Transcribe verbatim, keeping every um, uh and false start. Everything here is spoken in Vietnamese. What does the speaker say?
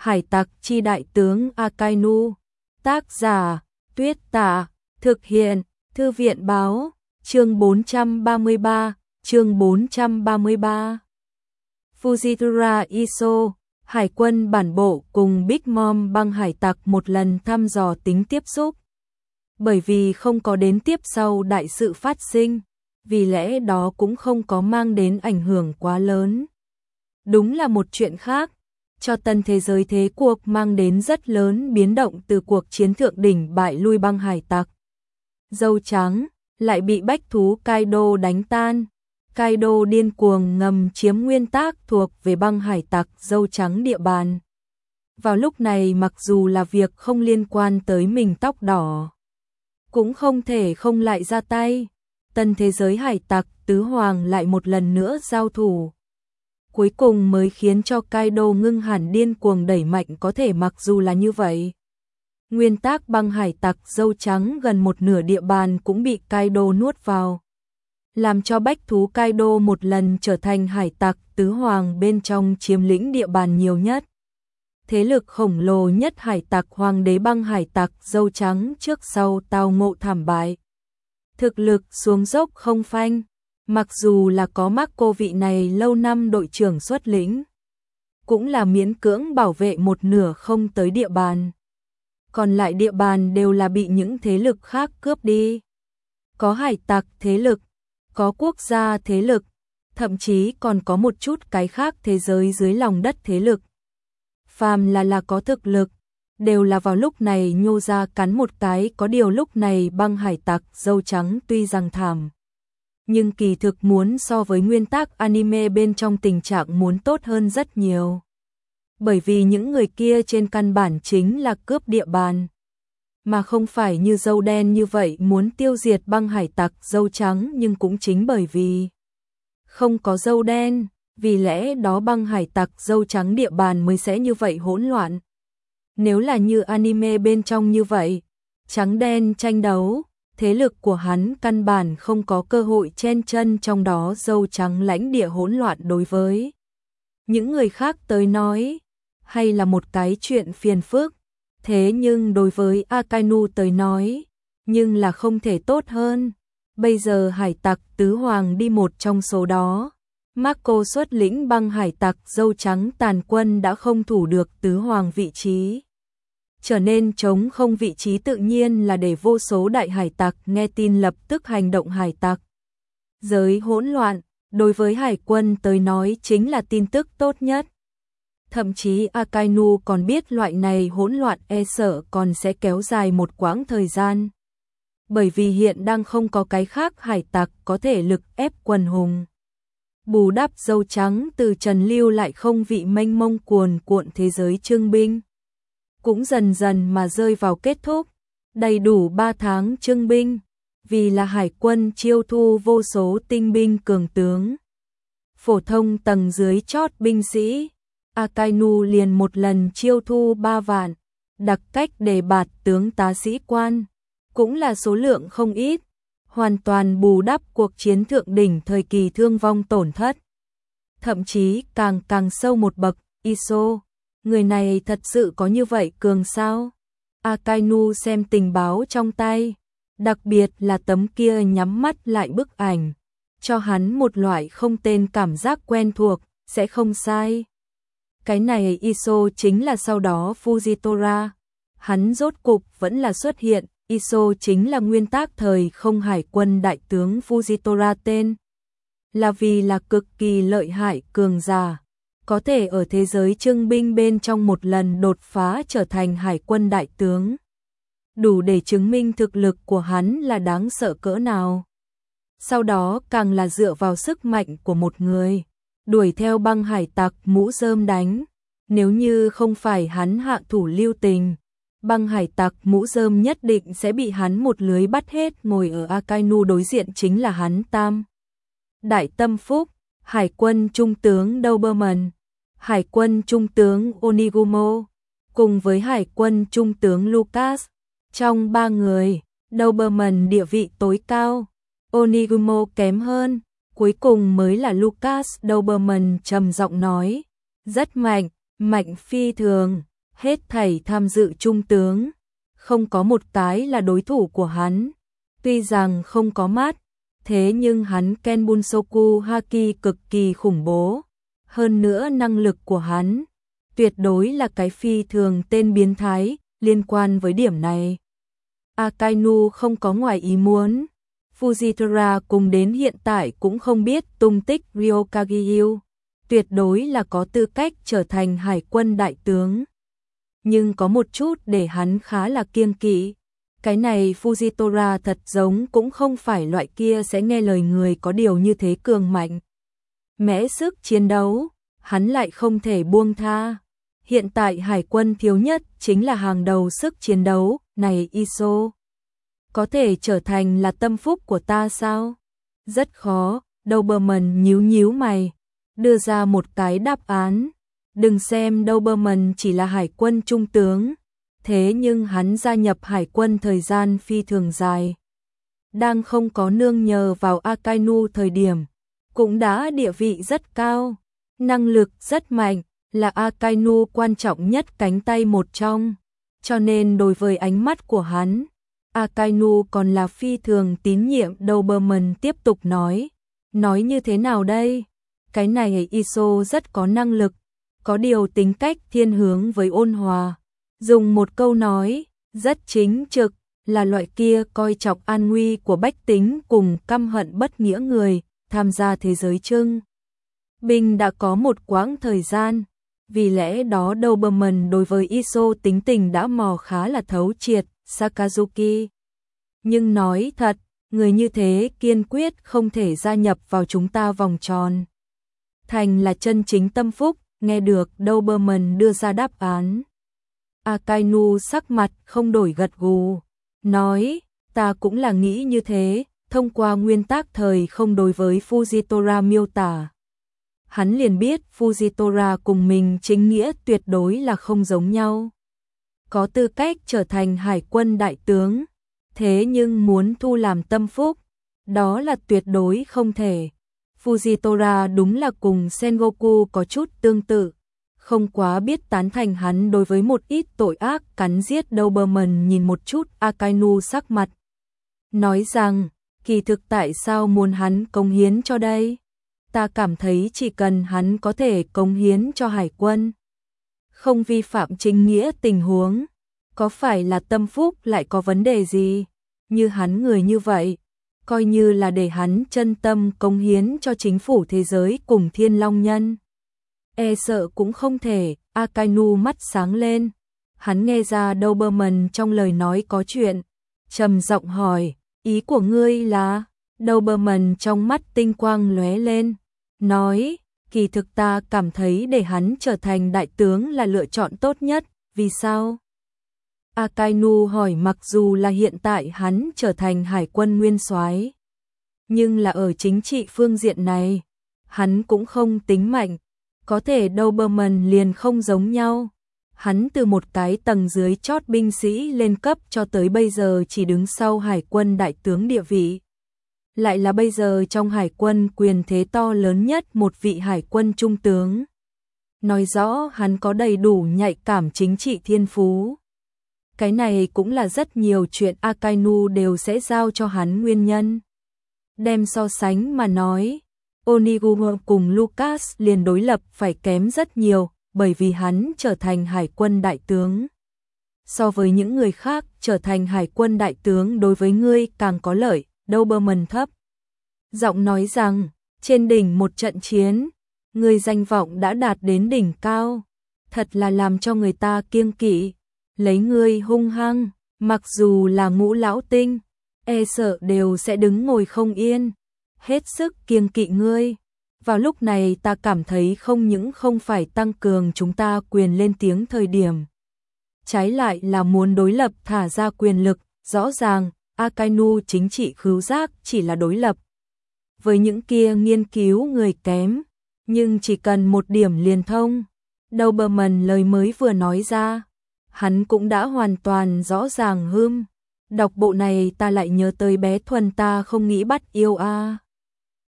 Hải tặc chi đại tướng Akainu. Tác giả, Tuyết Tả. Thực hiện, Thư viện Báo. Chương bốn trăm ba mươi ba, chương bốn trăm ba mươi ba. Fujitora Iso, Hải quân bản bộ cùng Big Mom băng hải tặc một lần thăm dò tính tiếp xúc. Bởi vì không có đến tiếp sau đại sự phát sinh, vì lẽ đó cũng không có mang đến ảnh hưởng quá lớn. Đúng là một chuyện khác, cho tân thế giới thế cuộc mang đến rất lớn biến động từ cuộc chiến thượng đỉnh bại lui băng hải tặc. Dâu trắng lại bị bách thú Kaido đánh tan. Kaido điên cuồng ngầm chiếm nguyên tác thuộc về băng hải tặc dâu trắng địa bàn. Vào lúc này mặc dù là việc không liên quan tới mình tóc đỏ, cũng không thể không lại ra tay. Tân thế giới hải tặc tứ hoàng lại một lần nữa giao thủ. Cuối cùng mới khiến cho Kaido ngưng hẳn điên cuồng đẩy mạnh, có thể mặc dù là như vậy. Nguyên tác băng hải tặc dâu trắng gần một nửa địa bàn cũng bị Kaido nuốt vào, làm cho bách thú Kaido một lần trở thành hải tặc tứ hoàng bên trong chiếm lĩnh địa bàn nhiều nhất. Thế lực khổng lồ nhất hải tặc hoàng đế băng hải tặc dâu trắng trước sau tao ngộ thảm bại. Thực lực xuống dốc không phanh, mặc dù là có Marco vị này lâu năm đội trưởng xuất lĩnh, cũng là miễn cưỡng bảo vệ một nửa không tới địa bàn. Còn lại địa bàn đều là bị những thế lực khác cướp đi. Có hải tặc thế lực, có quốc gia thế lực, thậm chí còn có một chút cái khác thế giới dưới lòng đất thế lực. Phàm là là có thực lực, đều là vào lúc này nhô ra cắn một cái. Có điều lúc này băng hải tặc dâu trắng tuy rằng thảm, nhưng kỳ thực muốn so với nguyên tác anime bên trong tình trạng muốn tốt hơn rất nhiều. Bởi vì những người kia trên căn bản chính là cướp địa bàn, mà không phải như dâu đen như vậy muốn tiêu diệt băng hải tặc dâu trắng. Nhưng cũng chính bởi vì không có dâu đen, vì lẽ đó băng hải tặc dâu trắng địa bàn mới sẽ như vậy hỗn loạn. Nếu là như anime bên trong như vậy, trắng đen tranh đấu, thế lực của hắn căn bản không có cơ hội chen chân trong đó. Dâu trắng lãnh địa hỗn loạn đối với những người khác tới nói hay là một cái chuyện phiền phức, thế nhưng đối với Akainu tới nói nhưng là không thể tốt hơn. Bây giờ hải tặc tứ hoàng đi một trong số đó, Marco xuất lĩnh băng hải tặc dâu trắng tàn quân đã không thủ được tứ hoàng vị trí, trở nên trống không vị trí tự nhiên là để vô số đại hải tặc nghe tin lập tức hành động. Hải tặc giới hỗn loạn đối với hải quân tới nói chính là tin tức tốt nhất. Thậm chí Akainu còn biết loại này hỗn loạn e sợ còn sẽ kéo dài một quãng thời gian, bởi vì hiện đang không có cái khác hải tặc có thể lực ép quần hùng. Bù đắp dâu trắng từ Trần lưu lại không vị mênh mông cuồn cuộn thế giới trưng binh cũng dần dần mà rơi vào kết thúc. Đầy đủ ba tháng trưng binh, vì là hải quân chiêu thu vô số tinh binh cường tướng. Phổ thông tầng dưới chót binh sĩ, Akainu liền một lần chiêu thu ba vạn, đặc cách đề bạt tướng tá sĩ quan, cũng là số lượng không ít, hoàn toàn bù đắp cuộc chiến thượng đỉnh thời kỳ thương vong tổn thất. Thậm chí càng càng sâu một bậc, Iso, người này thật sự có như vậy cường sao? Akainu xem tình báo trong tay, đặc biệt là tấm kia nhắm mắt lại bức ảnh, cho hắn một loại không tên cảm giác quen thuộc, sẽ không sai. Cái này Iso chính là sau đó Fujitora, hắn rốt cục vẫn là xuất hiện. Iso chính là nguyên tác thời không hải quân đại tướng Fujitora, tên là vì là cực kỳ lợi hại cường giả, có thể ở thế giới trưng binh bên trong một lần đột phá trở thành hải quân đại tướng, đủ để chứng minh thực lực của hắn là đáng sợ cỡ nào. Sau đó càng là dựa vào sức mạnh của một người, đuổi theo băng hải tặc mũ rơm đánh. Nếu như không phải hắn hạ thủ lưu tình, băng hải tặc mũ rơm nhất định sẽ bị hắn một lưới bắt hết. Ngồi ở Akainu đối diện chính là hắn tam đại tâm phúc, hải quân trung tướng Doberman, hải quân trung tướng Onigumo, cùng với hải quân trung tướng Lucas. Trong ba người, Doberman địa vị tối cao, Onigumo kém hơn, cuối cùng mới là Lucas. Doberman trầm giọng nói, rất mạnh, mạnh phi thường, Hết thảy tham dự trung tướng, không có một cái là đối thủ của hắn. Tuy rằng không có mắt, thế nhưng hắn Ken Bunsoku Haki cực kỳ khủng bố. Hơn nữa năng lực của hắn, tuyệt đối là cái phi thường tên biến thái, liên quan với điểm này. Akainu không có ngoài ý muốn. Fujitora cùng đến hiện tại cũng không biết tung tích Ryokage-yu, tuyệt đối là có tư cách trở thành hải quân đại tướng. Nhưng có một chút để hắn khá là kiêng kỵ. Cái này Fujitora thật giống cũng không phải loại kia sẽ nghe lời người có điều như thế cường mạnh. Mẽ sức chiến đấu, hắn lại không thể buông tha. Hiện tại hải quân thiếu nhất chính là hàng đầu sức chiến đấu, này Iso. Có thể trở thành là tâm phúc của ta sao? Rất khó, Doberman nhíu nhíu mày, đưa ra một cái đáp án. Đừng xem Doberman chỉ là hải quân trung tướng, thế nhưng hắn gia nhập hải quân thời gian phi thường dài. Đang không có nương nhờ vào Akainu thời điểm, cũng đã địa vị rất cao, năng lực rất mạnh, là Akainu quan trọng nhất cánh tay một trong. Cho nên đối với ánh mắt của hắn, Akainu còn là phi thường tín nhiệm. Doberman tiếp tục nói, nói như thế nào đây? Cái này Iso rất có năng lực, có điều tính cách thiên hướng với ôn hòa. Dùng một câu nói, rất chính trực, là loại kia coi trọng an nguy của bách tính cùng căm hận bất nghĩa người, tham gia thế giới trưng binh đã có một quãng thời gian. Vì lẽ đó Doberman đối với Iso tính tình đã mò khá là thấu triệt. Sakazuki. Nhưng nói thật, người như thế kiên quyết không thể gia nhập vào chúng ta vòng tròn. Thành là chân chính tâm phúc, nghe được Doberman đưa ra đáp án. Akainu sắc mặt không đổi gật gù, nói, ta cũng là nghĩ như thế, thông qua nguyên tắc thời không đối với Fujitora miêu tả. Hắn liền biết Fujitora cùng mình chính nghĩa tuyệt đối là không giống nhau. Có tư cách trở thành hải quân đại tướng, thế nhưng muốn thu làm tâm phúc, đó là tuyệt đối không thể. Fujitora đúng là cùng Sengoku có chút tương tự, không quá biết tán thành hắn đối với một ít tội ác cắn giết. Doberman nhìn một chút Akainu sắc mặt, nói rằng, kỳ thực tại sao muốn hắn cống hiến cho đây? Ta cảm thấy chỉ cần hắn có thể cống hiến cho hải quân, không vi phạm chính nghĩa tình huống, có phải là tâm phúc lại có vấn đề gì? Như hắn người như vậy, coi như là để hắn chân tâm cống hiến cho chính phủ thế giới cùng Thiên Long Nhân, e sợ cũng không thể. Akainu mắt sáng lên, hắn nghe ra Doberman trong lời nói có chuyện, trầm giọng hỏi, ý của ngươi là? Doberman trong mắt tinh quang lóe lên, nói, kỳ thực ta cảm thấy để hắn trở thành đại tướng là lựa chọn tốt nhất. Vì sao? Akainu hỏi. Mặc dù là hiện tại hắn trở thành hải quân nguyên soái, nhưng là ở chính trị phương diện này, hắn cũng không tính mạnh. Có thể Doberman liền không giống nhau. Hắn từ một cái tầng dưới chót binh sĩ lên cấp cho tới bây giờ chỉ đứng sau hải quân đại tướng địa vị. Lại là bây giờ trong hải quân quyền thế to lớn nhất một vị hải quân trung tướng. Nói rõ hắn có đầy đủ nhạy cảm chính trị thiên phú. Cái này cũng là rất nhiều chuyện Akainu đều sẽ giao cho hắn nguyên nhân. Đem so sánh mà nói, Oniguro cùng Lucas liền đối lập phải kém rất nhiều, bởi vì hắn trở thành hải quân đại tướng. So với những người khác, trở thành hải quân đại tướng đối với ngươi càng có lợi. Doberman thấp giọng nói rằng, trên đỉnh một trận chiến, người danh vọng đã đạt đến đỉnh cao, thật là làm cho người ta kiêng kỵ. Lấy ngươi hung hăng, mặc dù là ngũ lão tinh, e sợ đều sẽ đứng ngồi không yên, hết sức kiêng kỵ ngươi. Vào lúc này ta cảm thấy không những không phải tăng cường chúng ta quyền lên tiếng thời điểm, trái lại là muốn đối lập thả ra quyền lực. Rõ ràng, Akainu chính trị khứu giác chỉ là đối lập với những kia nghiên cứu người kém, nhưng chỉ cần một điểm liền thông. Doberman lời mới vừa nói ra, hắn cũng đã hoàn toàn rõ ràng. Hưm, đọc bộ này ta lại nhớ tới bé Thuần ta không nghĩ bắt yêu a.